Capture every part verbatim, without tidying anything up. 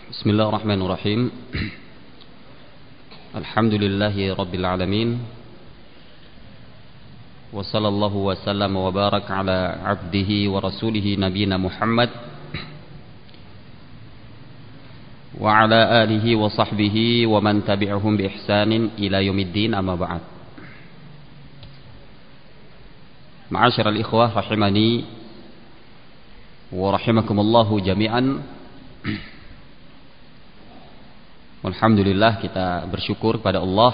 Bismillahirrahmanirrahim. Alhamdulillahi rabbil alamin. Wa sallallahu wa sallam wa barak ala abdihi wa rasulihi nabiyina Muhammad wa ala alihi wa sahbihi wa man tabi'ahum bi ihsanin ila yaumiddin, amma ba'd. Ma'asyiral ikhwah rahimani wa rahimakumullahu jami'an. Alhamdulillah, kita bersyukur kepada Allah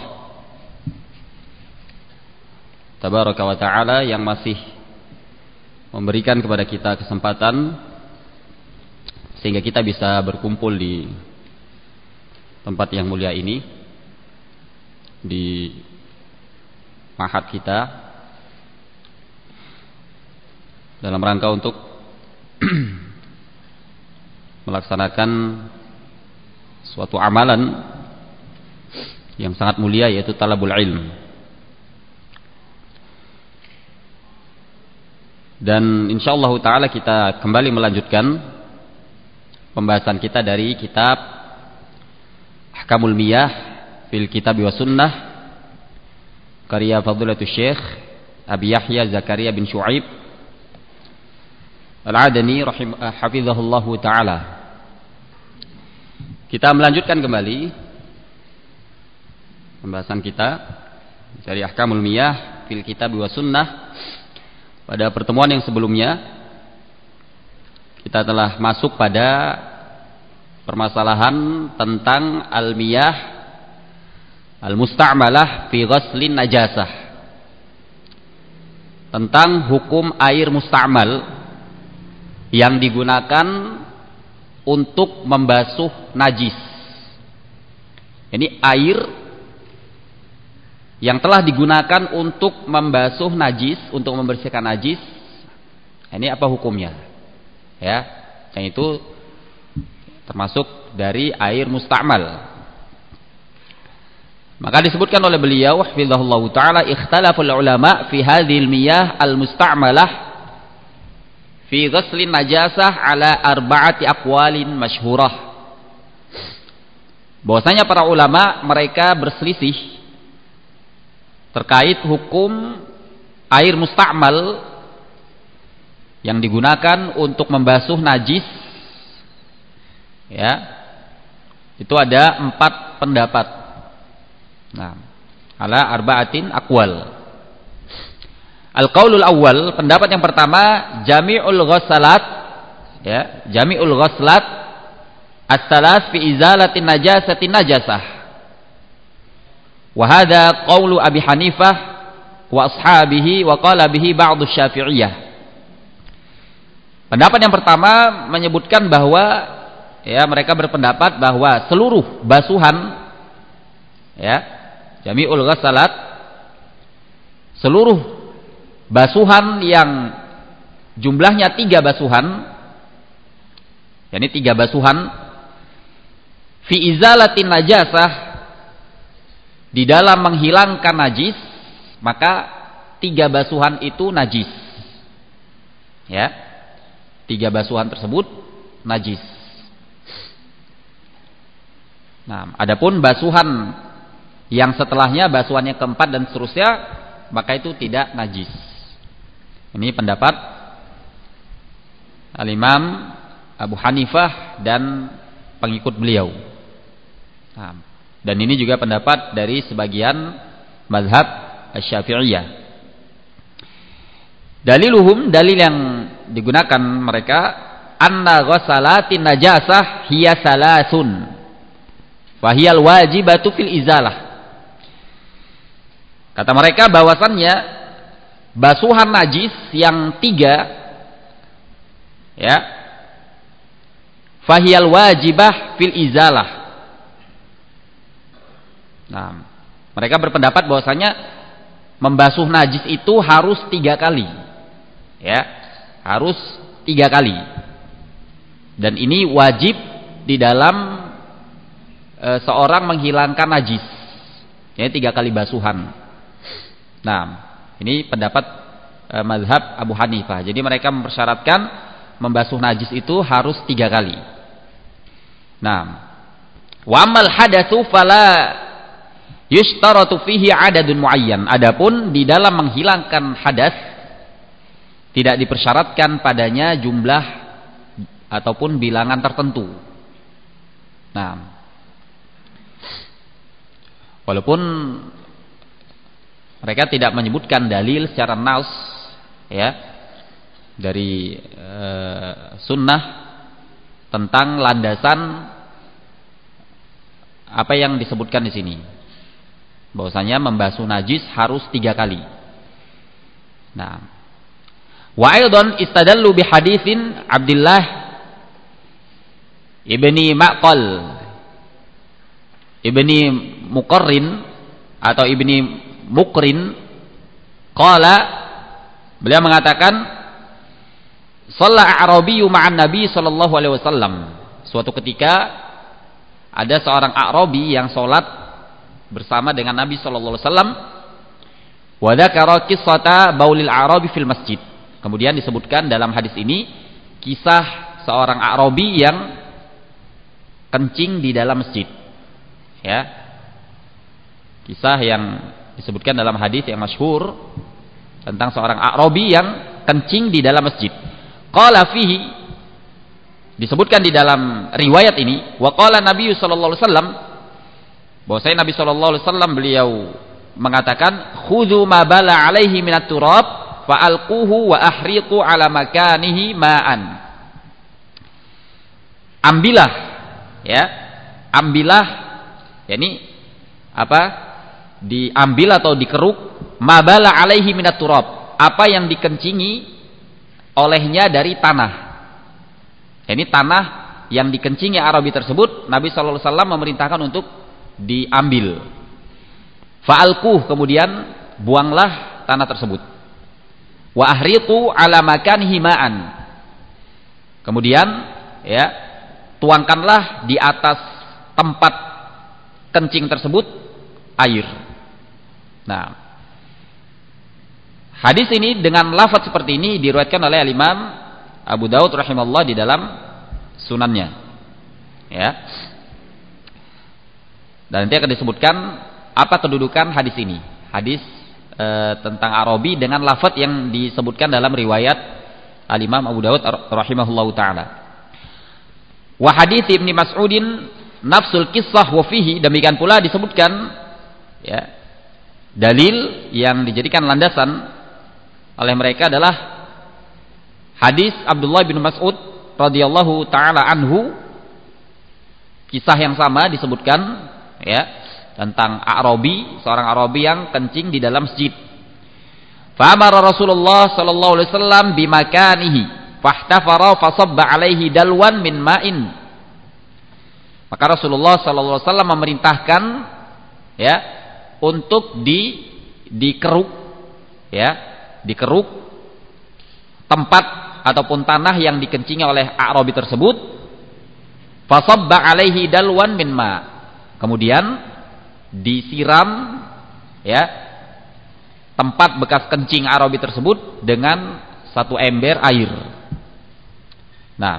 Tabaraka wa ta'ala yang masih memberikan kepada kita kesempatan sehingga kita bisa berkumpul di tempat yang mulia ini, di ma'had kita, dalam rangka untuk melaksanakan suatu amalan yang sangat mulia, yaitu talabul ilm. Dan insyaallah ta'ala kita kembali melanjutkan pembahasan kita dari kitab Ahkamul Miyah fil Kitab wa Sunnah, karya Fadilatul Syekh Abi Yahya Zakaria bin Syu'aib Al-Adani hafizahullahu ta'ala. Kita melanjutkan kembali pembahasan kita dari Ahkamul Miyah fil Kitab wa Sunnah. Pada pertemuan yang sebelumnya kita telah masuk pada permasalahan tentang al-miyah al-musta'malah fi ghaslin najasah, tentang hukum air musta'mal yang digunakan untuk membasuh najis. Ini air yang telah digunakan untuk membasuh najis, untuk membersihkan najis. Ini apa hukumnya? Ya, yang itu termasuk dari air musta'mal. Maka disebutkan oleh beliau hafizahullahu taala, ikhtalaful ulama fi hadhil miyah al-musta'malah fi ghaslin najasah ala arba'ati aqwalin masyhurah. Bahwasanya para ulama mereka berselisih terkait hukum air musta'mal yang digunakan untuk membasuh najis. Ya, itu ada empat pendapat. Nah, ala arba'atin aqwal. Al-qaulul awal, pendapat yang pertama, jami'ul ghassalat, ya, jami'ul ghasslat as-salas fi izalatin najasatin najasah. Wa hadha qaulu Abi Hanifah wa ashabihi wa qala bihi ba'du Syafi'iyah. Pendapat yang pertama menyebutkan bahwa, ya, mereka berpendapat bahwa seluruh basuhan, ya, jami'ul ghassalat, seluruh basuhan yang jumlahnya tiga basuhan, yakni tiga basuhan, fi izalatin najasah, di dalam menghilangkan najis, maka tiga basuhan itu najis. Ya, tiga basuhan tersebut najis. Nah, adapun basuhan yang setelahnya, basuhan yang keempat dan seterusnya, maka itu tidak najis. Ini pendapat Al-Imam Abu Hanifah dan pengikut beliau. Nah, dan ini juga pendapat dari sebagian mazhab Asy-Syafi'iyah. Daliluhum, dalil yang digunakan mereka, anna ghassalatin najasah hiya salasun wa hiyal wajibatu fil izalah. Kata mereka bahwasannya basuhan najis yang tiga, ya, fahiyal wajibah fil izalah. Nah, mereka berpendapat bahwasanya membasuh najis itu harus tiga kali, ya, harus tiga kali. Dan ini wajib di dalam e, seorang menghilangkan najis, ya, tiga kali basuhan. Nah, ini pendapat e, mazhab Abu Hanifah. Jadi mereka mempersyaratkan membasuh najis itu harus tiga kali. Nah, wa amal hadatsu fala yushtaratu fihi adadun muayyan. Adapun di dalam menghilangkan hadas tidak dipersyaratkan padanya jumlah ataupun bilangan tertentu. Nah, walaupun mereka tidak menyebutkan dalil secara nas ya dari e, sunnah tentang landasan apa yang disebutkan di sini, bahwasanya membasuh najis harus tiga kali. Nah, wa aidan istadallu bi haditsin Abdullah ibni Maqal ibni Muqarrin atau ibni Muqrin, qala, beliau mengatakan, shalla a'rabiyyu ma'an nabi sallallahu alaihi wasallam. Suatu ketika ada seorang A'rabi yang salat bersama dengan Nabi sallallahu alaihi wasallam. Wa dzakara qissata baulil a'rabi fil masjid. Kemudian disebutkan dalam hadis ini kisah seorang A'rabi yang kencing di dalam masjid. Ya. Kisah yang disebutkan dalam hadis yang masyhur tentang seorang A'rabi yang kencing di dalam masjid. Qala fihi, disebutkan di dalam riwayat ini, wa qala Nabi sallallahu alaihi wasallam, bahwasanya Nabi sallallahu alaihi wasallam beliau mengatakan, khudzu ma bala alaihi minat turab fa alquhu wa ahriqu ala makanihi ma'an. Ambillah ya, ambillah yakni apa? Diambil atau dikeruk mabala alaihi minat turab, apa yang dikencingi olehnya dari tanah. Ini tanah yang dikencingi Arabi tersebut, Nabi sallallahu alaihi wasallam memerintahkan untuk diambil. Fa'alquh, kemudian buanglah tanah tersebut. Wa ahriqu ala makanihi ma'an. Kemudian ya, tuangkanlah di atas tempat kencing tersebut air. Nah, hadis ini dengan lafaz seperti ini diriwayatkan oleh Imam Abu Daud rahimahullah di dalam sunannya. Ya. Dan nanti akan disebutkan apa kedudukan hadis ini. Hadis e, tentang Arabi dengan lafaz yang disebutkan dalam riwayat Al-Imam Abu Daud rahimahullah taala. Wa hadits Ibnu Mas'udin nafsul qissah wa fihi, demikian pula disebutkan ya, dalil yang dijadikan landasan oleh mereka adalah hadis Abdullah bin Mas'ud radhiyallahu taala anhu. Kisah yang sama disebutkan ya tentang A'rabi, seorang A'rabi yang kencing di dalam masjid. Fa amara Rasulullah sallallahu alaihi wasallam bimakanihi fahtafara fasabba alaihi dalwan min ma'in. Maka Rasulullah sallallahu alaihi wasallam memerintahkan ya untuk di dikeruk ya, dikeruk tempat ataupun tanah yang dikencingi oleh A'rabi tersebut. Fasabba alaihi dalwan min ma. Kemudian disiram ya tempat bekas kencing A'rabi tersebut dengan satu ember air. Nah,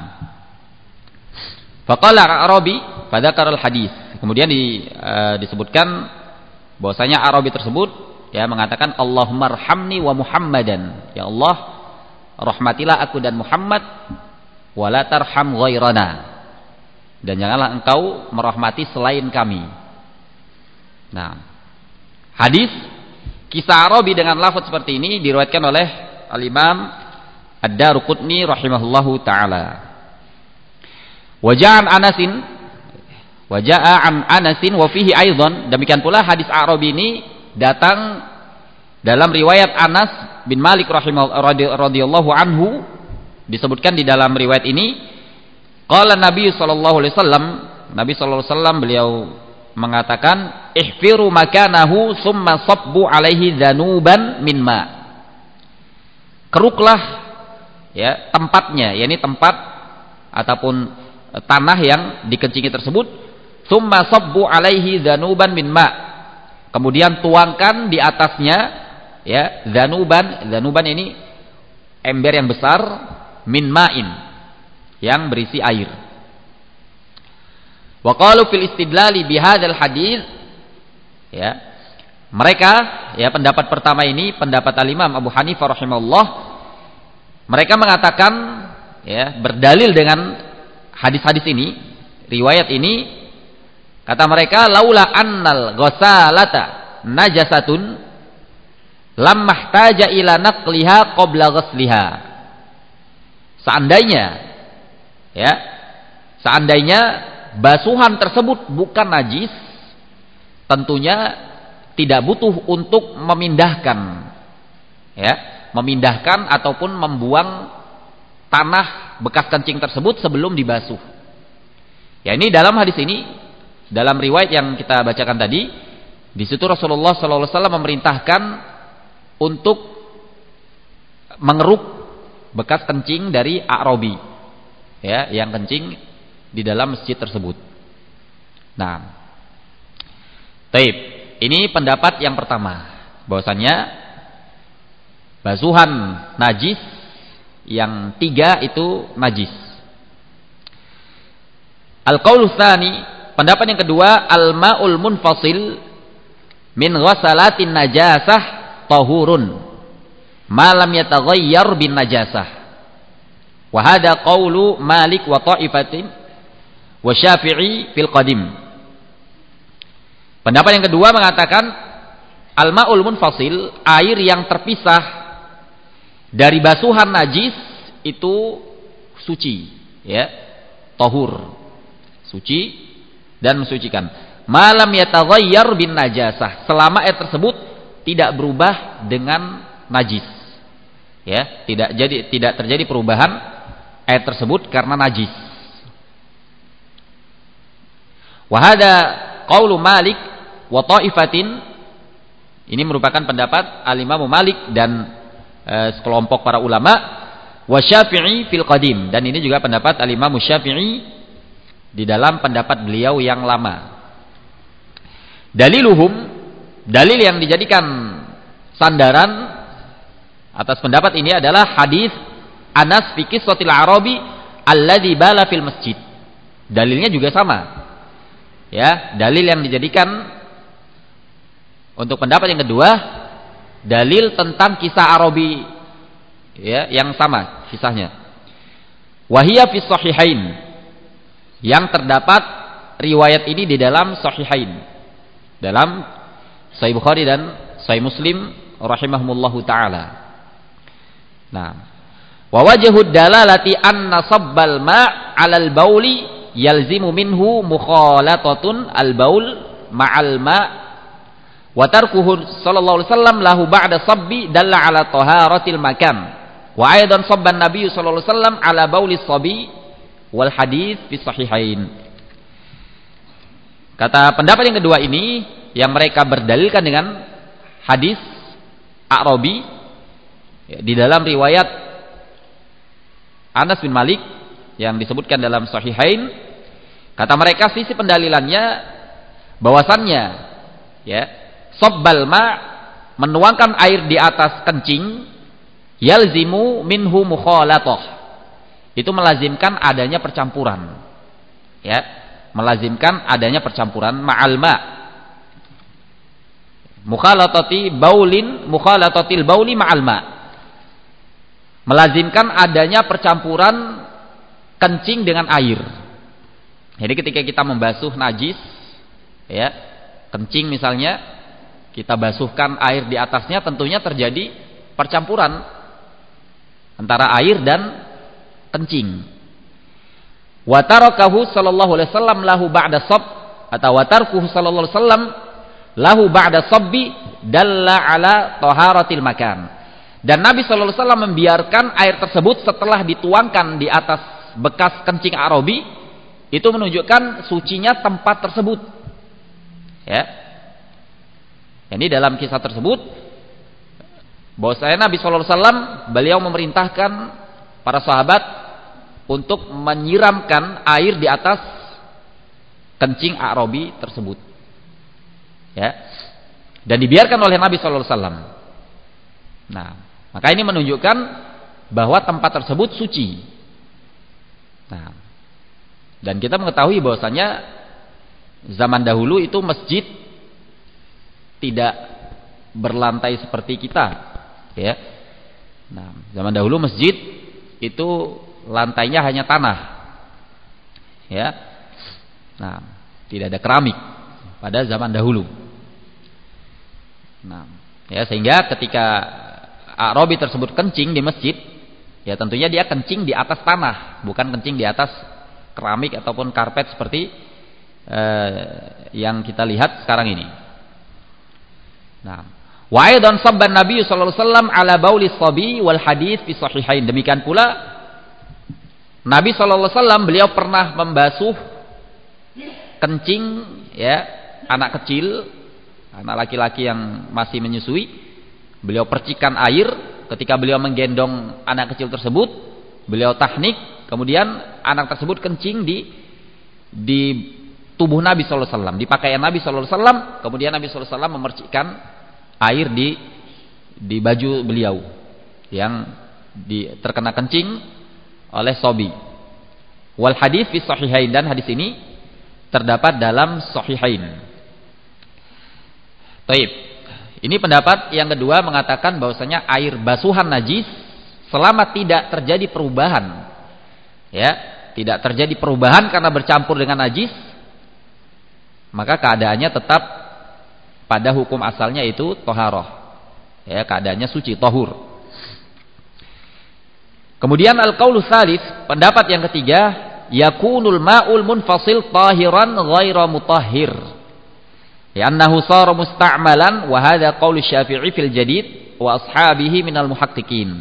faqala A'rabi fadzakara al-hadis. Kemudian di, uh, disebutkan bahwasanya Arabi tersebut ya mengatakan, Allahumma arhamni wa Muhammadan, ya Allah rahmatilah aku dan Muhammad, wa la tarham ghairana, dan janganlah engkau merahmati selain kami. Nah, hadis kisah Arabi dengan lafaz seperti ini diriwayatkan oleh Al-Imam Ad-Daruqutni rahimahullahu taala. Waja'an Anasin Waja'a an Anasin wa fihi aidan, demikian pula hadis A'rabi ini datang dalam riwayat Anas bin Malik radhiyallahu anhu, disebutkan di dalam riwayat ini, qala Nabi sallallahu alaihi wasallam, Nabi sallallahu alaihi wasallam beliau mengatakan, ihfiru makanahu summa sabbu alaihi dhanuban min ma. Keruklah ya tempatnya, yakni tempat ataupun tanah yang dikencingi tersebut, summa sabbu alaihi dhanuban min ma. Kemudian tuangkan di atasnya ya dhanuban, dhanuban ini ember yang besar, min ma'in yang berisi air. Wa qalu fil istidlali bihadzal hadits, ya. Mereka, ya, pendapat pertama ini pendapat Al-Imam Abu Hanifah rahimahullah, mereka mengatakan, ya, berdalil dengan hadis-hadis ini, riwayat ini, kata mereka, laula annal ghasalata najasatun lam mahtaja ila naqliha qabla ghasliha. Seandainya, ya, seandainya basuhan tersebut bukan najis, tentunya tidak butuh untuk memindahkan, ya, memindahkan ataupun membuang tanah bekas kencing tersebut sebelum dibasuh. Ya, ini dalam hadis ini, dalam riwayat yang kita bacakan tadi, di situ Rasulullah shallallahu alaihi wasallam memerintahkan untuk mengeruk bekas kencing dari A'rabi, ya, yang kencing di dalam masjid tersebut. Nah, taib, ini pendapat yang pertama, bahwasannya basuhan najis yang tiga itu najis. Al-qaulu tsani, pendapat yang kedua, al-ma'ul munfasil min ghasalatin najasah tahurun ma lam yataghayyar bin najasah. Wa hadha qaulu Malik wa ta'ifatin wa Syafi'i fil qadim. Pendapat yang kedua mengatakan al-ma'ul munfasil, air yang terpisah dari basuhan najis itu suci, ya, tahur, suci dan mensucikan. Malam yataghayyar bin najasah, selama air tersebut tidak berubah dengan najis, ya, tidak jadi tidak terjadi perubahan air tersebut karena najis. Wa hada qaulu Malik wa ta'ifatin, ini merupakan pendapat Al-Imam Malik dan e, sekelompok para ulama, wa Syafi'i fil qadim, dan ini juga pendapat Al-Imam Syafi'i di dalam pendapat beliau yang lama. Daliluhum, dalil yang dijadikan sandaran atas pendapat ini adalah hadis Anas fi qissatil Arabi alladzi bala fil masjid. Dalilnya juga sama. Ya, dalil yang dijadikan untuk pendapat yang kedua, dalil tentang kisah Arabi, ya, yang sama kisahnya. Wahia fi sahihain, yang terdapat riwayat ini di dalam sahihain, dalam Sahih Bukhari dan Sahih Muslim rahimahumullahu taala. Nah, wa wajhud dalalati anna sabbal ma' 'alal bauli yalzimu minhu mukhalatatun al-baul ma'al ma' wa tarkuhu sallallahu alaihi wasallam lahu ba'da sabbi dalla 'ala taharatil makan. Wa aidan sabban nabiy sallallahu alaihi wasallam 'ala bauli sabi wal hadis fi sahihain. Kata pendapat yang kedua ini, yang mereka berdalilkan dengan hadis A'rabi, ya, di dalam riwayat Anas bin Malik yang disebutkan dalam sahihain, kata mereka sisi pendalilannya bahwasannya, ya, sabbal ma, menuangkan air di atas kencing, yalzimu minhu mukhalatah, itu melazimkan adanya percampuran, ya, melazimkan adanya percampuran ma'al ma, mukhalatati baulin, mukhalatatil bauli ma'al ma, melazimkan adanya percampuran kencing dengan air. Jadi ketika kita membasuh najis, ya, kencing misalnya, kita basuhkan air di atasnya, tentunya terjadi percampuran antara air dan kencing. Wa tarakahu sallallahu alaihi wasallam lahu ba'da sab, atau wa tarkuhu sallallahu alaihi wasallam lahu ba'da sabbi dalla ala taharatil makan. Dan Nabi sallallahu alaihi wasallam membiarkan air tersebut setelah dituangkan di atas bekas kencing A'rabi, itu menunjukkan sucinya tempat tersebut. Ya. Ini dalam kisah tersebut bahwasanya Nabi sallallahu alaihi wasallam beliau memerintahkan para sahabat untuk menyiramkan air di atas kencing A'rabi tersebut. Ya. Dan dibiarkan oleh Nabi sallallahu alaihi wasallam. Nah, maka ini menunjukkan bahwa tempat tersebut suci. Nah, dan kita mengetahui bahwasanya zaman dahulu itu masjid tidak berlantai seperti kita, ya. Nah, zaman dahulu masjid itu lantainya hanya tanah, ya. Nah, tidak ada keramik pada zaman dahulu. Nah, ya, sehingga ketika Arabi tersebut kencing di masjid, ya tentunya dia kencing di atas tanah, bukan kencing di atas keramik ataupun karpet seperti eh, yang kita lihat sekarang ini. Nah, wa aidan sabban Nabi sallallahu alaihi wasallam ala bauli shabi wal hadits fi sahihain. Demikian pula Nabi sallallahu alaihi wasallam beliau pernah membasuh kencing, ya, anak kecil, anak laki-laki yang masih menyusui. Beliau percikan air ketika beliau menggendong anak kecil tersebut, beliau tahnik, kemudian anak tersebut kencing di di tubuh Nabi sallallahu alaihi wasallam, di pakaian Nabi sallallahu alaihi wasallam, kemudian Nabi sallallahu alaihi wasallam memercikkan air di di baju beliau yang di, terkena kencing oleh sobi. Wal hadits fi sahihain, dan hadis ini terdapat dalam sahihain. Taib. Ini pendapat yang kedua mengatakan bahwasanya air basuhan najis selama tidak terjadi perubahan, ya, tidak terjadi perubahan karena bercampur dengan najis, maka keadaannya tetap pada hukum asalnya itu toharoh, ya, keadaannya suci, tohur. Kemudian al-qaulu tsalis, pendapat yang ketiga, yakunul ma'ul munfasil tahiran ghaira mutahhir. Ya annahu sara musta'malan, wa hadha qaul Syafi'i fil jadid wa ashabihi minal muhaqqiqin.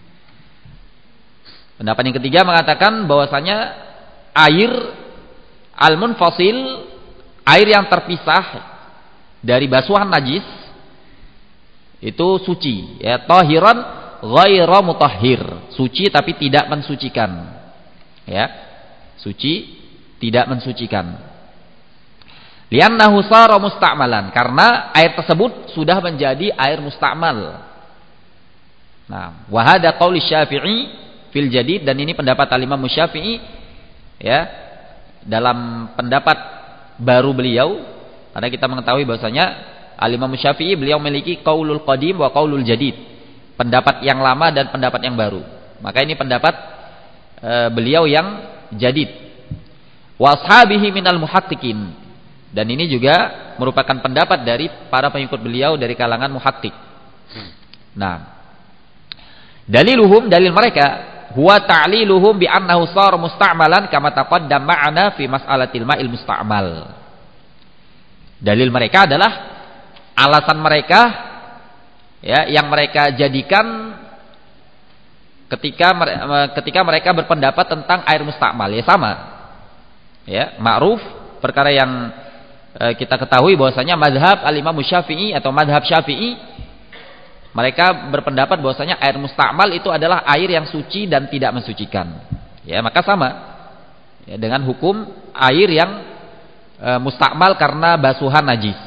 Pendapat yang ketiga mengatakan bahwasanya air al-munfasil, air yang terpisah dari basuhan najis itu suci, ya, tahiran ghaira mutahhir, suci tapi tidak mensucikan, ya, suci tidak mensucikan. Li'annahu sara musta'malan, karena air tersebut sudah menjadi air musta'mal. Nah, wa hadha qauli Syafi'i fil jadid, dan ini pendapat Al-Imam Syafi'i, ya, dalam pendapat baru beliau, karena kita mengetahui bahwasanya Al-Imam Syafi'i beliau memiliki qaulul qadim wa qaulul jadid, pendapat yang lama dan pendapat yang baru. Maka ini pendapat e, beliau yang jadid. Wa ashabihi minal muhaqqiqin, dan ini juga merupakan pendapat dari para pengikut beliau dari kalangan muhaqqiq. Nah, daliluhum, dalil mereka, huwa ta'liluhum bi annahu sar musta'malan kama taqaddam ma'ana fi mas'alatil ma'il musta'mal. Dalil mereka adalah alasan mereka, ya, yang mereka jadikan ketika ketika mereka berpendapat tentang air musta'mal, ya sama. Ya, ma'ruf, perkara yang kita ketahui bahwasanya mazhab al-Imam Syafi'i atau mazhab Syafi'i, mereka berpendapat bahwasanya air musta'mal itu adalah air yang suci dan tidak mensucikan. Ya, maka sama, ya, dengan hukum air yang e, musta'mal karena basuhan najis.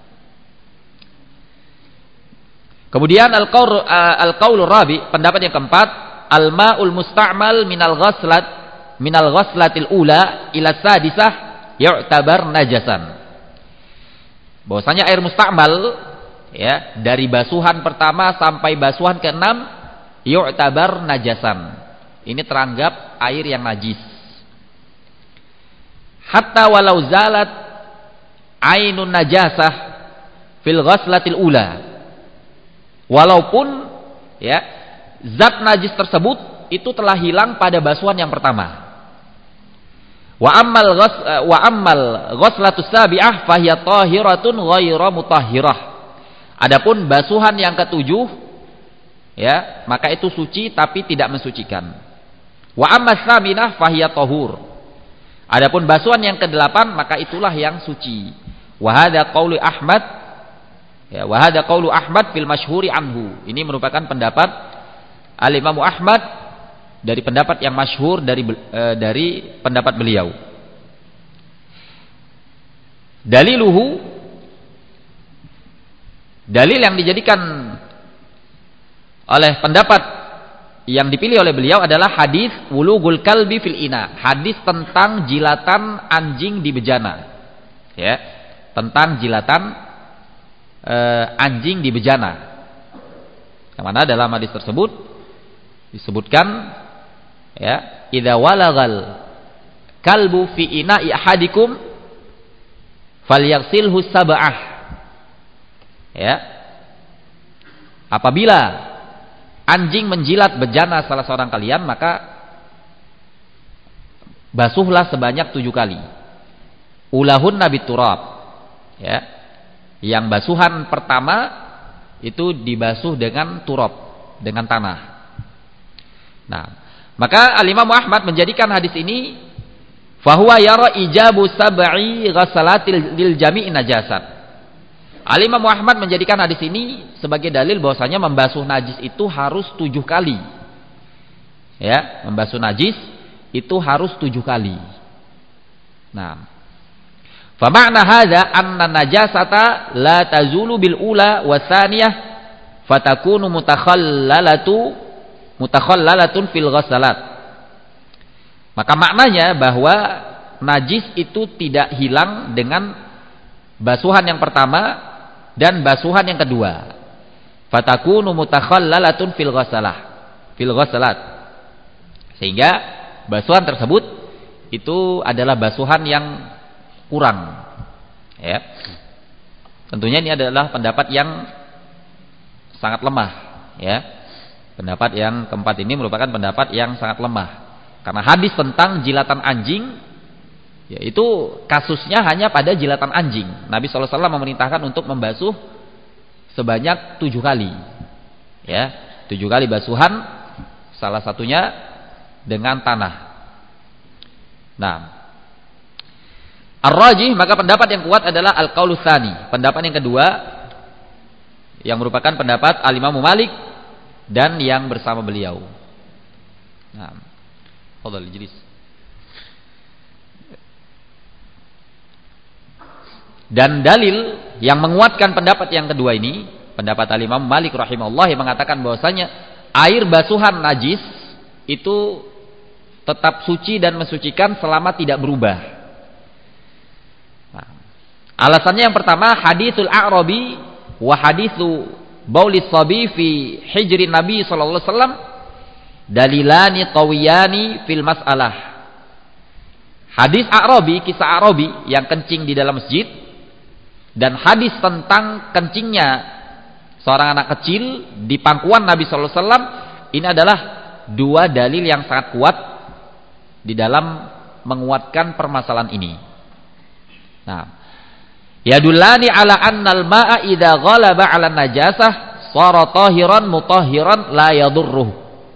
Kemudian al-qaul al-qaulur rabi, pendapat yang keempat, al-ma'ul musta'mal minal ghaslat minal ghaslatil ula ila sadisah yu'tabar najasan. Bahwasanya air musta'mal, ya, dari basuhan pertama sampai basuhan keenam yu'tabar najasan. Ini teranggap air yang najis. Hatta walau zalat ainun najasah fil ghaslatil ula. Walaupun, ya, zat najis tersebut itu telah hilang pada basuhan yang pertama. Wa ammal ghas wa ammal ghaslatus sabi'ah fahiya tahiratun ghairu mutahhirah. Adapun basuhan yang ketujuh, ya, maka itu suci tapi tidak mensucikan. Wa ammas saminah fahiya tahur. Adapun basuhan yang kedelapan, maka itulah yang suci. Wa hadza qaulu Ahmad, ya, wa hadza qaulu Ahmad fil masyhuri anhu. Ini merupakan pendapat Al-Imam Ahmad dari pendapat yang masyhur dari e, dari pendapat beliau. Daliluhu, dalil yang dijadikan oleh pendapat yang dipilih oleh beliau adalah hadis wulugul kalbi fil ina, hadis tentang jilatan anjing di bejana. ya, tentang jilatan eh, anjing di bejana. Yang mana dalam hadis tersebut disebutkan, ya, idza walagal kalbu fi ina'i ahadikum falyaghsilhu sab'ah. Ya. Apabila anjing menjilat bejana salah seorang kalian, maka basuhlah sebanyak tujuh kali. Ulahun nabi turab. Ya. Yang basuhan pertama itu dibasuh dengan turab, dengan tanah. Nah, maka Al-Imam Ahmad menjadikan hadis ini fahuwa yara ijabu sab'i ghasalatil lil jami'i najasat. Al-Imam Ahmad menjadikan hadis ini sebagai dalil bahwasanya membasuh najis itu harus tujuh kali. Ya, membasuh najis itu harus tujuh kali. Nah, fa ma'na hadza anna najasata la tazulu bil ula wa tsaniyah fatakunu mutakhallalatu mutakhallalatun fil ghasalat. Maka maknanya bahwa najis itu tidak hilang dengan basuhan yang pertama dan basuhan yang kedua. Fatakunu mutakhallalatun fil ghasalah fil ghasalat. Sehingga basuhan tersebut itu adalah basuhan yang kurang, ya. Tentunya ini adalah pendapat yang sangat lemah, ya. Pendapat yang keempat ini merupakan pendapat yang sangat lemah, karena hadis tentang jilatan anjing, yaitu kasusnya hanya pada jilatan anjing. Nabi shallallahu alaihi wasallam memerintahkan untuk membasuh sebanyak tujuh kali, ya, tujuh kali basuhan, salah satunya dengan tanah. Nah, ar-rajih, maka pendapat yang kuat adalah al-qaulu tsani, pendapat yang kedua yang merupakan pendapat al-Imam Malik dan yang bersama beliau. Nah, fadhal ijlis. Dan dalil yang menguatkan pendapat yang kedua ini, pendapat al-Imam Malik rahimahullah yang mengatakan bahwasanya air basuhan najis itu tetap suci dan mensucikan selama tidak berubah. Alasannya yang pertama, haditsul a'rabi wa haditsu baulis sabi fi hijri Nabi sallallahu alaihi wasallam dalilani qawiyani fil mas'alah. Hadis A'rabi, kisah A'rabi yang kencing di dalam masjid, dan hadis tentang kencingnya seorang anak kecil di pangkuan Nabi sallallahu alaihi wasallam, ini adalah dua dalil yang sangat kuat di dalam menguatkan permasalahan ini. Nah, yadullani ala annal ma'a idza ghalaba 'ala najasah shara tahiran mutahhiran la yadurruh.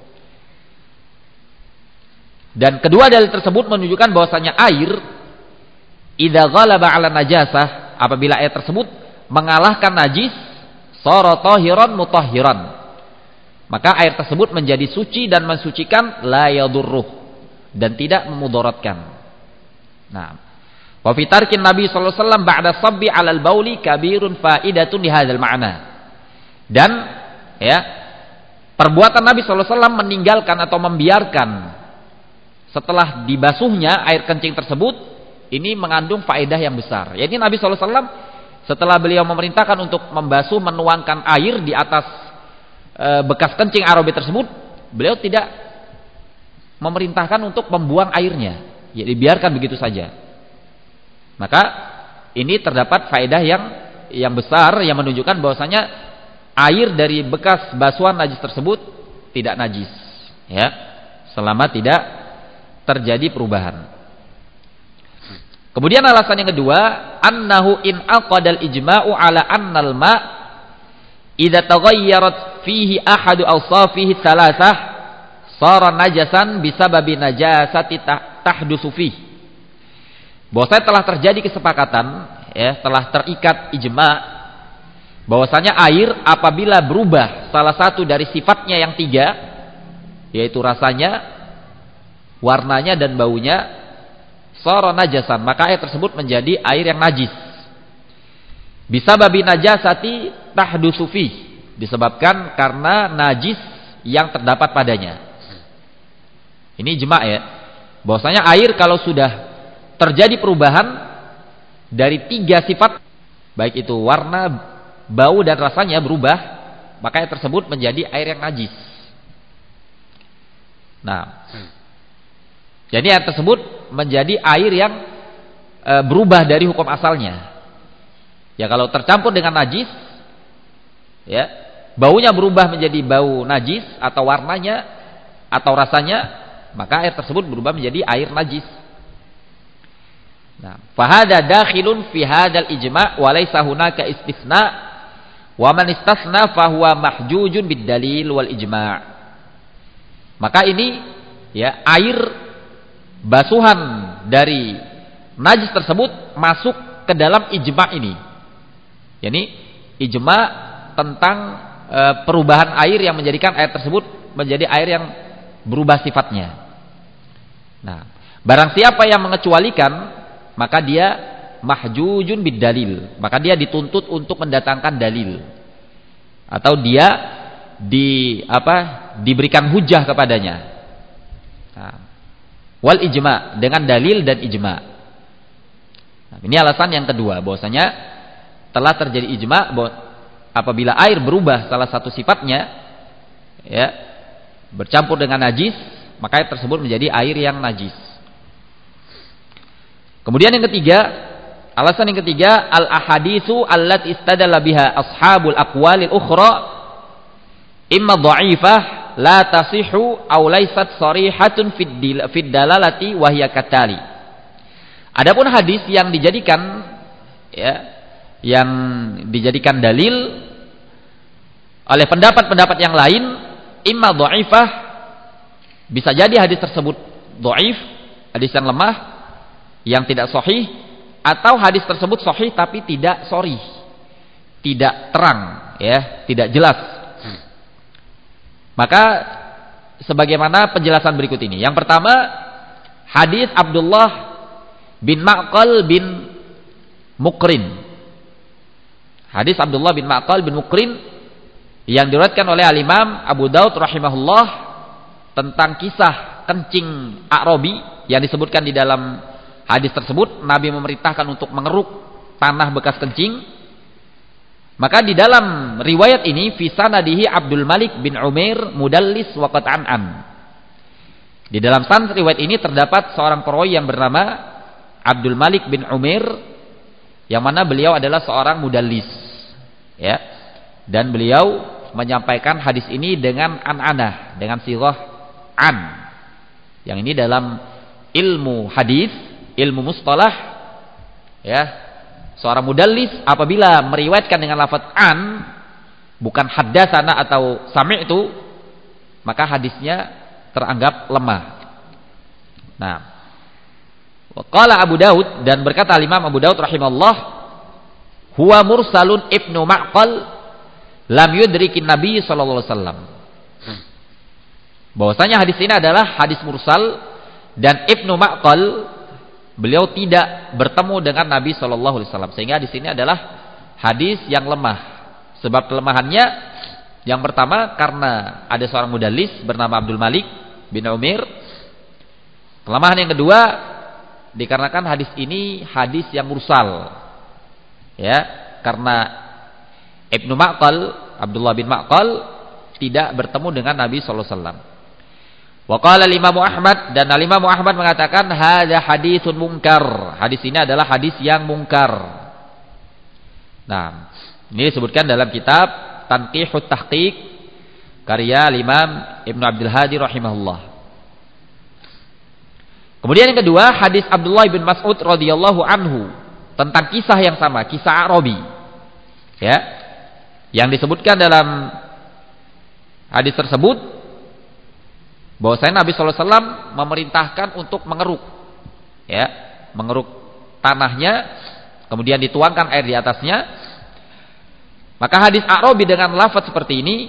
Dan kedua dalil tersebut menunjukkan bahwasanya air idza ghalaba 'ala najasah, apabila air tersebut mengalahkan najis, shara tahiran mutahhiran, maka air tersebut menjadi suci dan mensucikan, la yadurruh, dan tidak memudaratkan. Nah, wa fi tarkin Nabi sallallahu alaihi wasallam ba'da sabbi 'alal bauli kabirun fa'idatun di hadzal ma'na. Dan ya, perbuatan Nabi sallallahu alaihi wasallam meninggalkan atau membiarkan setelah dibasuhnya air kencing tersebut, ini mengandung faedah yang besar. Jadi Nabi sallallahu alaihi wasallam setelah beliau memerintahkan untuk membasuh, menuangkan air di atas e, bekas kencing A'rabi tersebut, beliau tidak memerintahkan untuk membuang airnya, ya dibiarkan begitu saja. Maka ini terdapat faedah yang yang besar yang menunjukkan bahwasanya air dari bekas basuhan najis tersebut tidak najis, ya, selama tidak terjadi perubahan. Kemudian alasan yang kedua, annahu in aqadal ijma'u ala annal ma' idza taghayyarat fihi ahadu awsafihi thalathah shara najasan bisababi najasati tahdusu fihi. Bahwasanya telah terjadi kesepakatan, ya, telah terikat ijma' bahwasanya air apabila berubah salah satu dari sifatnya yang tiga, yaitu rasanya, warnanya, dan baunya, shara najasan, maka air tersebut menjadi air yang najis. Bisababi najasati tahdusu fihi, disebabkan karena najis yang terdapat padanya. Ini ijma', ya, bahwasanya air kalau sudah terjadi perubahan, dari tiga sifat, baik itu warna, bau dan rasanya berubah, maka air tersebut menjadi air yang najis. Nah, jadi air tersebut menjadi air yang e, berubah dari hukum asalnya. Ya kalau tercampur dengan najis, ya baunya berubah menjadi bau najis, atau warnanya atau rasanya, maka air tersebut berubah menjadi air najis. Nah, fahada dakhilun fi hadzal ijma' wa laysa hunaka istisna, wa man istasna fa huwa mahjujun bid dalil wal ijma'. Maka ini ya air basuhan dari najis tersebut masuk ke dalam ijma' ini. Yani ijma' tentang e, perubahan air yang menjadikan air tersebut menjadi air yang berubah sifatnya. Nah, barang siapa yang mengecualikan, maka dia mahjujun bid dalil, maka dia dituntut untuk mendatangkan dalil, atau dia di apa diberikan hujah kepadanya. Nah, wal ijma', dengan dalil dan ijma'. Nah, ini alasan yang kedua, bahwasanya telah terjadi ijma' bahwa apabila air berubah salah satu sifatnya, ya bercampur dengan najis, maka air tersebut menjadi air yang najis. Kemudian yang ketiga, alasan yang ketiga, al ahaditsu allati istadalla biha ashabul aqwalil ukhra imma dha'ifah la tasihhu aw laysat sharihatun fid dalalati wa hiya katali. Adapun hadis yang dijadikan ya yang dijadikan dalil oleh pendapat-pendapat yang lain, imma dha'ifah, bisa jadi hadis tersebut dhaif, hadis yang lemah, yang tidak sahih, atau hadis tersebut sahih tapi tidak sharih, tidak terang, ya, tidak jelas. Maka sebagaimana penjelasan berikut ini. Yang pertama, hadis Abdullah bin Ma'qal bin Muqrin. Hadis Abdullah bin Ma'qal bin Muqrin yang diriwayatkan oleh Al-Imam Abu Daud rahimahullah tentang kisah kencing A'rabi yang disebutkan di dalam hadis tersebut. Nabi memerintahkan untuk mengeruk tanah bekas kencing. Maka di dalam riwayat ini fi sanadihi Abdul Malik bin Umair mudallis wa qad an'an. Di dalam sanad riwayat ini terdapat seorang perawi yang bernama Abdul Malik bin Umair, yang mana beliau adalah seorang mudallis, ya. Dan beliau menyampaikan hadis ini dengan an-anah, dengan sighah an. Yang ini dalam ilmu hadis, ilmu mustalah, ya. Seorang mudallis apabila meriwayatkan dengan lafaz an, bukan haddatsana atau sami'tu, maka hadisnya teranggap lemah. Nah, qala Abu Daud, dan berkata Imam Abu Daud rahimahullah, huwa mursalun ibnu Ma'qal lam yudrikin Nabi sallallahu alaihi wasallam. Bahwasanya hadis ini adalah hadis mursal, dan Ibnu Ma'qal beliau tidak bertemu dengan Nabi sallallahu alaihi wasallam, sehingga hadis ini adalah hadis yang lemah. Sebab kelemahannya yang pertama karena ada seorang mudallis bernama Abdul Malik bin Umair. Kelemahan yang kedua dikarenakan hadis ini hadis yang mursal, ya, karena Ibnu Ma'qal, Abdullah bin Ma'qal tidak bertemu dengan Nabi sallallahu alaihi wasallam. Wa qala Imam Ahmad, dan Imam Ahmad mengatakan hadza haditsun munkar. Hadis ini adalah hadis yang mungkar. Nah, ini disebutkan dalam kitab Tanqihut Tahqiq karya Imam Ibnu Abdul Hadi rahimahullah. Kemudian yang kedua, hadis Abdullah bin Mas'ud radhiyallahu anhu tentang kisah yang sama, kisah A'rabi. Ya. Yang disebutkan dalam hadis tersebut bahwasanya Nabi sallallahu alaihi wasallam memerintahkan untuk mengeruk, ya, mengeruk tanahnya, kemudian dituangkan air di atasnya. Maka hadis A'rabi dengan lafaz seperti ini,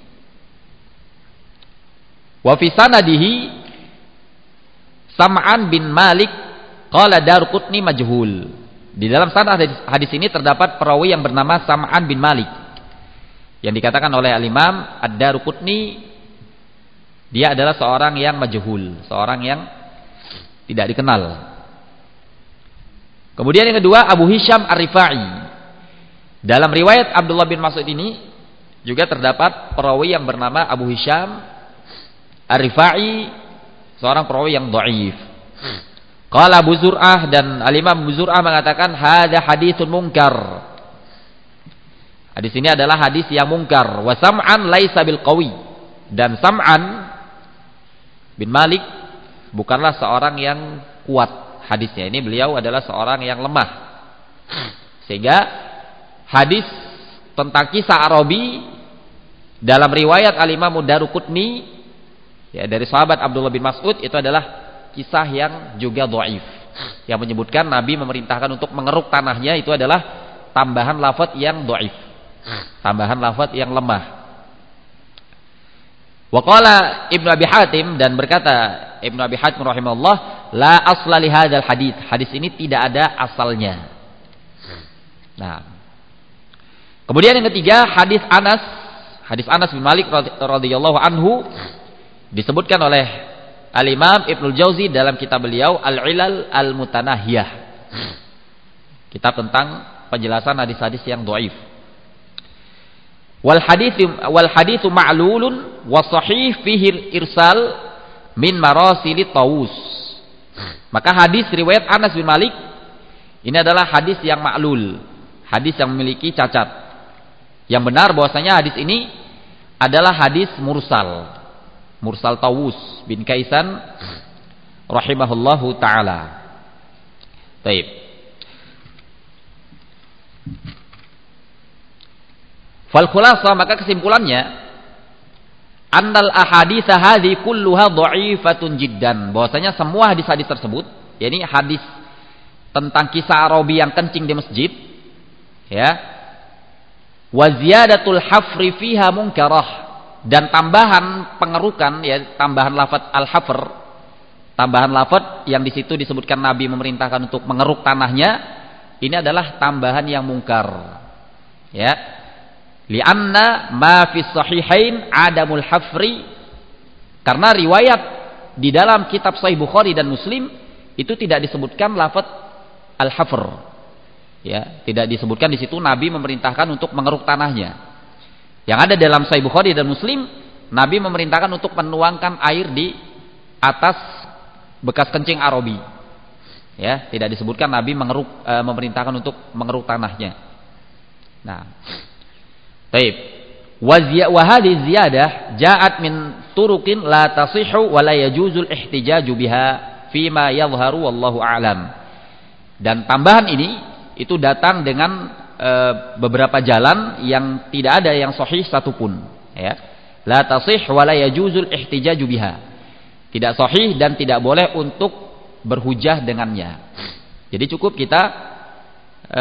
wa fi sanadihi Sam'an bin Malik qala Darqutni majhul. Di dalam sanad hadis ini terdapat perawi yang bernama Sam'an bin Malik, yang dikatakan oleh Al-Imam Ad-Darqutni dia adalah seorang yang majhul, seorang yang tidak dikenal. Kemudian yang kedua Abu Hisham Ar-Rifai. Dalam riwayat Abdullah bin Mas'ud ini juga terdapat perawi yang bernama Abu Hisham Ar-Rifai, seorang perawi yang dhaif. Qala Abu Zur'ah, dan Al-Imam Abu Zur'ah mengatakan hadza haditsun munkar. Hadis ini adalah hadis yang mungkar. Wa Sam'an laisa bil qawi. Dan Sam'an bin Malik bukanlah seorang yang kuat hadisnya. Ini beliau adalah seorang yang lemah. Sehingga hadis tentang kisah Arabi dalam riwayat Al-Imam Daruqutni ya, dari sahabat Abdullah bin Mas'ud itu adalah kisah yang juga dhaif. Yang menyebutkan Nabi memerintahkan untuk mengeruk tanahnya itu adalah tambahan lafaz yang dhaif. Tambahan lafaz yang lemah. Wa qala Ibnu Abi Hatim, dan berkata Ibnu Abi Hatim rahimahullah, la asla li hadzal hadits. Hadis ini tidak ada asalnya. Nah. Kemudian yang ketiga hadis Anas, hadis Anas bin Malik radhiyallahu anhu disebutkan oleh Al-Imam Ibnu Jauzi dalam kitab beliau Al-Ilal Al-Mutanahiyah. Kitab tentang penjelasan hadis-hadis yang dhaif. Wal haditsu wal haditsu ma'lulun wa sahih fihi irsal min marasil Tawus. Maka hadis riwayat Anas bin Malik ini adalah hadis yang ma'lul, hadis yang memiliki cacat. Yang benar bahwasanya hadis ini adalah hadis mursal. Mursal Tawus bin Kaisan rahimahullahu taala. Baik. Fal khulasa, maka kesimpulannya annal ahadits hadhi kulluha dha'ifatun jiddan, bahwasanya semua hadis-hadis tersebut, yakni hadis tentang kisah Arabi yang kencing di masjid, ya, wa ziyadatul hafri fiha munkarah, dan tambahan pengerukan, ya, tambahan lafaz al-hafr, tambahan lafaz yang di situ disebutkan Nabi memerintahkan untuk mengeruk tanahnya, ini adalah tambahan yang mungkar, ya. Lianna ma fi sahihain adamul hafri, karena riwayat di dalam kitab Sahih Bukhari dan Muslim itu tidak disebutkan lafaz al-hafr, ya, tidak disebutkan di situ Nabi memerintahkan untuk mengeruk tanahnya. Yang ada dalam Sahih Bukhari dan Muslim, Nabi memerintahkan untuk menuangkan air di atas bekas kencing Arabi, ya, tidak disebutkan Nabi mengeruk, e, memerintahkan untuk mengeruk tanahnya. Nah, baik. Wa hadhihi ziyadah ja'at min turuqin la tasihhu wa la yajuzul ihtijaju biha fima yadhharu wallahu a'lam. Dan tambahan ini itu datang dengan e, beberapa jalan yang tidak ada yang sahih satupun, ya. La tasih wa la yajuzul ihtijaju biha. Tidak sahih dan tidak boleh untuk berhujah dengannya. Jadi cukup kita e,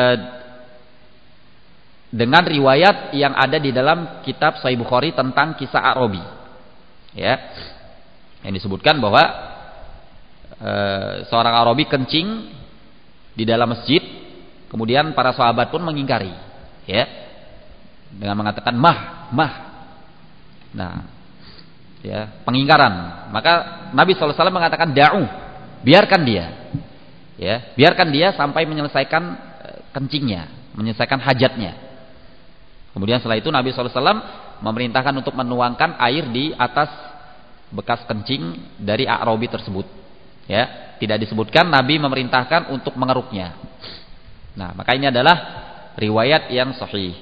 dengan riwayat yang ada di dalam kitab Sahih Bukhari tentang kisah Arabi, ya, yang disebutkan bahwa e, seorang Arabi kencing di dalam masjid, kemudian para sahabat pun mengingkari, ya, dengan mengatakan mah, mah. Nah, ya, pengingkaran. Maka Nabi sallallahu alaihi wasallam mengatakan da'u, biarkan dia, ya, biarkan dia sampai menyelesaikan kencingnya, menyelesaikan hajatnya. Kemudian setelah itu Nabi sallallahu alaihi wasallam memerintahkan untuk menuangkan air di atas bekas kencing dari Arabi tersebut, ya, tidak disebutkan Nabi memerintahkan untuk mengeruknya. Nah, maka ini adalah riwayat yang sahih.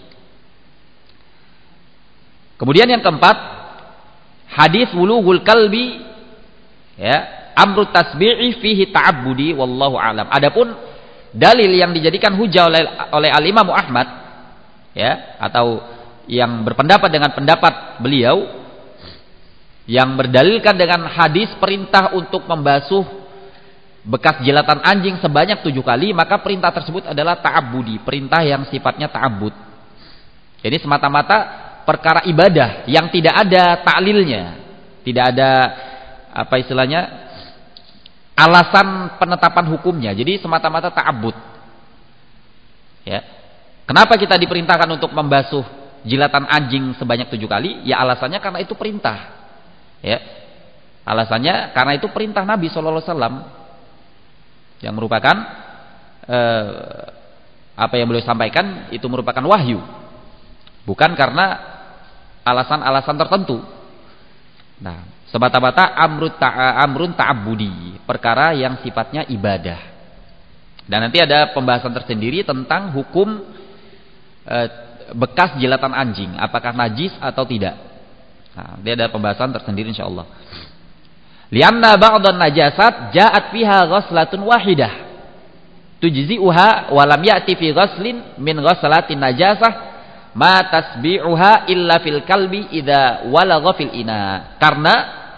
Kemudian yang keempat, hadis wulughul kalbi, ya, amru tasbi'i fihi ta'abbudi wallahu a'lam. Adapun dalil yang dijadikan hujah oleh oleh Al-Imam Ahmad, ya, atau yang berpendapat dengan pendapat beliau yang berdalilkan dengan hadis perintah untuk membasuh bekas jilatan anjing sebanyak tujuh kali, maka perintah tersebut adalah ta'abbudi, perintah yang sifatnya ta'abbud. Jadi semata-mata perkara ibadah yang tidak ada ta'lilnya, tidak ada apa istilahnya alasan penetapan hukumnya. Jadi semata-mata ta'abbud, ya. Kenapa kita diperintahkan untuk membasuh jilatan anjing sebanyak tujuh kali? Ya alasannya karena itu perintah, ya. Alasannya karena itu perintah Nabi sallallahu alaihi wasallam yang merupakan eh, apa yang beliau sampaikan itu merupakan wahyu, bukan karena alasan-alasan tertentu. Nah, semata-mata amrun ta amrun ta'abbudi, perkara yang sifatnya ibadah. Dan nanti ada pembahasan tersendiri tentang hukum e, bekas jilatan anjing, apakah najis atau tidak. Nah, dia ada pembahasan tersendiri insyaallah. Lianna ba'dhan najasat ja'at fiha ghuslatun wahidah tujzi'uha wa lam ya'ti fi ghuslin min ghuslatin najasah ma tasbi'uha illa fil kalbi idza walagha fil ina. Karena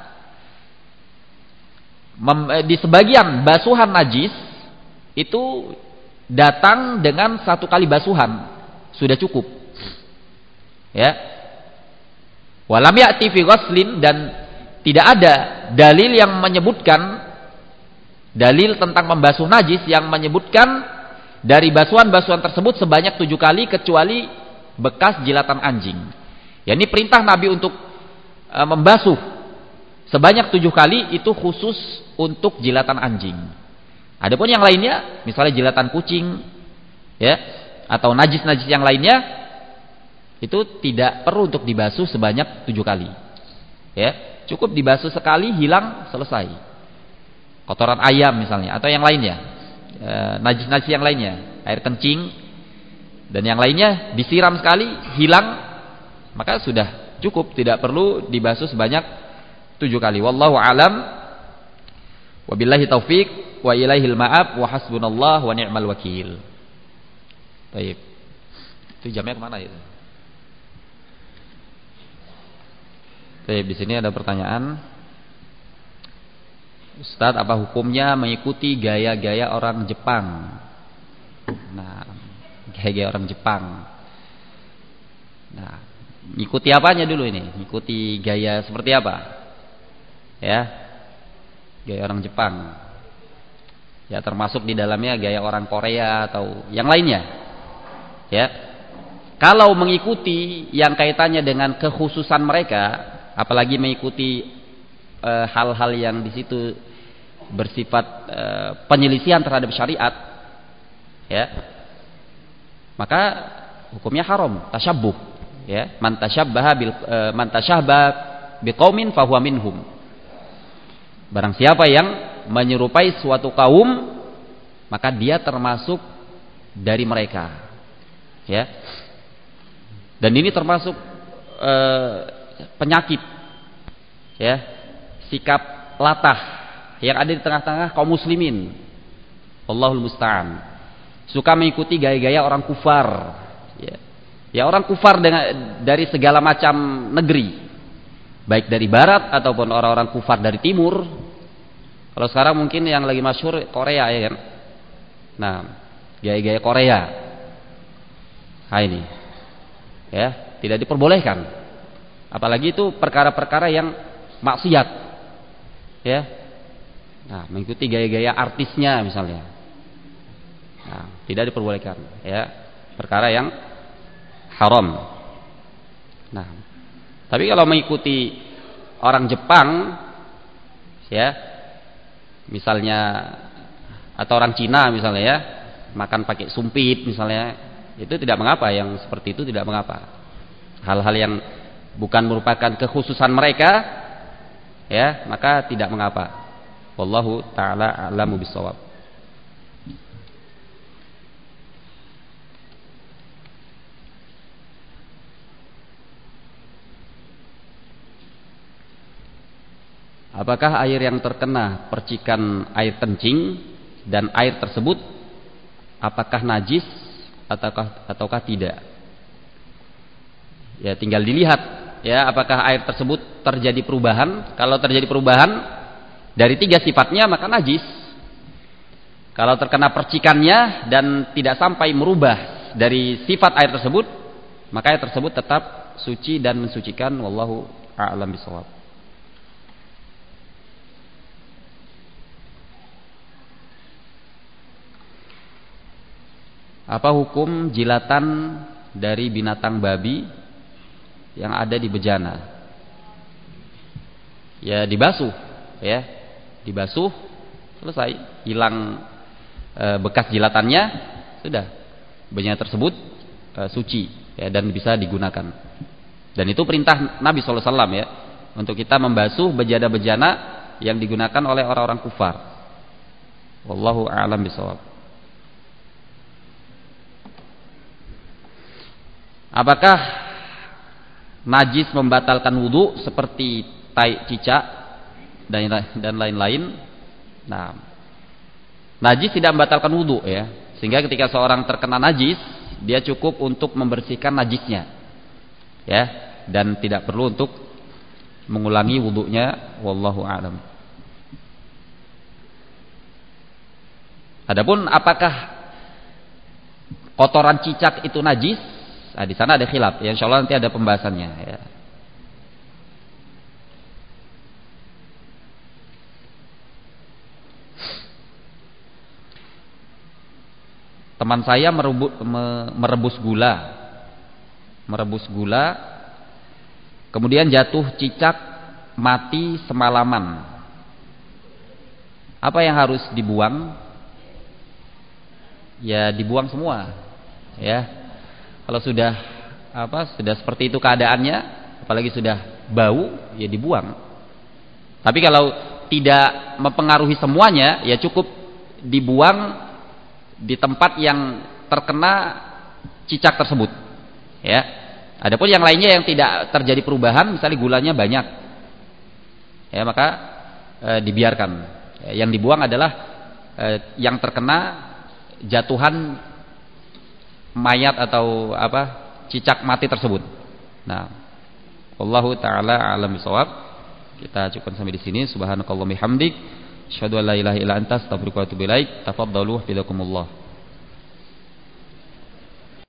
mem, di sebagian basuhan najis itu datang dengan satu kali basuhan sudah cukup. Ya. Walam ya'ti fi ghuslin, dan tidak ada dalil yang menyebutkan, dalil tentang membasuh najis yang menyebutkan dari basuhan-basuhan tersebut sebanyak tujuh kali kecuali bekas jilatan anjing. Ya, ini perintah Nabi untuk e, membasuh sebanyak tujuh kali itu khusus untuk jilatan anjing. Adapun yang lainnya, misalnya jilatan kucing, ya, atau najis-najis yang lainnya, itu tidak perlu untuk dibasuh sebanyak tujuh kali. Ya, cukup dibasuh sekali, hilang, selesai. Kotoran ayam misalnya, atau yang lainnya, e, najis-najis yang lainnya, air kencing dan yang lainnya disiram sekali, hilang, maka sudah cukup, tidak perlu dibasuh sebanyak tujuh kali. Wallahu alam, wabillahi taufik, wa ilaihil ma'ab, wa hasbunallah wa ni'mal wakil. Baik, itu jamnya kemana itu? Baik, di sini ada pertanyaan. Ustadz, apa hukumnya mengikuti gaya-gaya orang Jepang? Nah, gaya-gaya orang Jepang. Nah, ngikuti apanya dulu ini? Ngikuti gaya seperti apa? Ya, gaya orang Jepang. Ya, termasuk di dalamnya gaya orang Korea atau yang lainnya. Ya, kalau mengikuti yang kaitannya dengan kekhususan mereka, apalagi mengikuti e, hal-hal yang di situ bersifat e, penyelisihan terhadap syariat, ya, maka hukumnya haram, tasyabbuh, ya, man tasyabbaha bil e, man tasyabbaha biqaumin fahuwa minhum. Barang siapa yang menyerupai suatu kaum, maka dia termasuk dari mereka, ya. Dan ini termasuk e, penyakit, ya, sikap latah yang ada di tengah-tengah kaum muslimin. Allahul musta'an. Suka mengikuti gaya-gaya orang kufar, ya. Ya, orang kufar dengan dari segala macam negeri, baik dari barat ataupun orang-orang kufar dari timur. Kalau sekarang mungkin yang lagi masyhur Korea, ya kan? Nah, gaya-gaya Korea. Nah, ini, ya, tidak diperbolehkan. Apalagi itu perkara-perkara yang maksiat, ya. Nah, mengikuti gaya-gaya artisnya misalnya, nah, tidak diperbolehkan, ya, perkara yang haram. Nah, tapi kalau mengikuti orang Jepang, ya, misalnya, atau orang Cina misalnya, ya, makan pakai sumpit misalnya, itu tidak mengapa. Yang seperti itu tidak mengapa. Hal-hal yang bukan merupakan kekhususan mereka, ya, maka tidak mengapa. Wallahu ta'ala a'lamu bissawab. Apakah air yang terkena percikan air kencing dan air tersebut apakah najis ataukah ataukah tidak? Ya, tinggal dilihat, ya, apakah air tersebut terjadi perubahan. Kalau terjadi perubahan dari tiga sifatnya, maka najis. Kalau terkena percikannya dan tidak sampai merubah dari sifat air tersebut, maka air tersebut tetap suci dan mensucikan. Wallahu a'lam bishawab. Apa hukum jilatan dari binatang babi yang ada di bejana? Ya, dibasuh, ya, dibasuh, selesai, hilang e, bekas jilatannya, sudah bejana tersebut e, suci ya, dan bisa digunakan. Dan itu perintah Nabi sallallahu alaihi wasallam ya, untuk kita membasuh bejana-bejana yang digunakan oleh orang-orang kufar. Wallahu a'lam bishawab. Apakah najis membatalkan wudu seperti tai cicak dan dan lain-lain? Nah, najis tidak membatalkan wudu ya. Sehingga ketika seorang terkena najis, dia cukup untuk membersihkan najisnya. Ya, dan tidak perlu untuk mengulangi wudunya, wallahu a'lam. Adapun apakah kotoran cicak itu najis? Nah, di sana ada khilaf. Ya, insyaallah nanti ada pembahasannya ya. Teman saya merebus, merebus gula. Merebus gula. Kemudian jatuh cicak mati semalaman. Apa yang harus dibuang? Ya dibuang semua. Ya. Kalau sudah apa sudah seperti itu keadaannya, apalagi sudah bau, ya dibuang. Tapi kalau tidak mempengaruhi semuanya, ya cukup dibuang di tempat yang terkena cicak tersebut. Ya. Adapun yang lainnya yang tidak terjadi perubahan, misalnya gulanya banyak, ya maka e, dibiarkan. Yang dibuang adalah e, yang terkena jatuhan mayat atau apa cicak mati tersebut. Nah, wallahu taala a'lam bishawab. Kita cukupkan sampai di sini. Subhanakallahumma hamdik, asyhadu an la ilaha illa anta, astaghfiruka wa atubu ilaik. Tafaddalu hafizakumullah.